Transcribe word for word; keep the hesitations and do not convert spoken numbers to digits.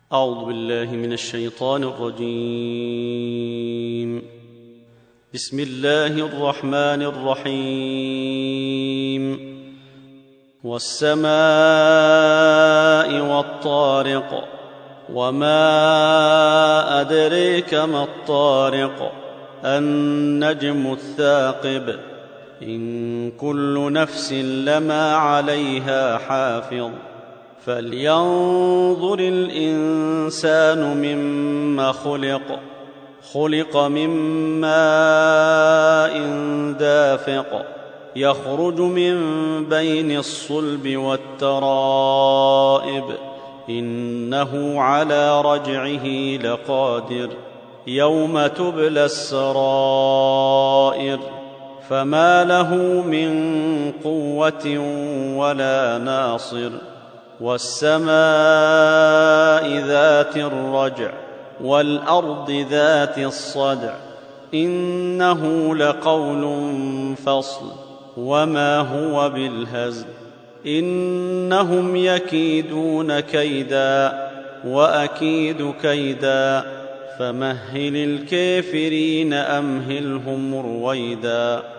أعوذ بالله من الشيطان الرجيم. بسم الله الرحمن الرحيم. والسماء والطارق، وما أدريك ما الطارق، النجم الثاقب، إن كل نفس لما عليها حافظ. فلينظر الإنسان مما خلق خلق من ماء دافق، يخرج من بين الصلب والترائب، إنه على رجعه لقادر. يوم تبلى السرائر، فما له من قوة ولا ناصر. والسماء ذات الرجع، والأرض ذات الصدع، إنه لقول فصل، وما هو بالهزل. إنهم يكيدون كيدا، وأكيد كيدا، فمهل الكافرين أمهلهم رويدا.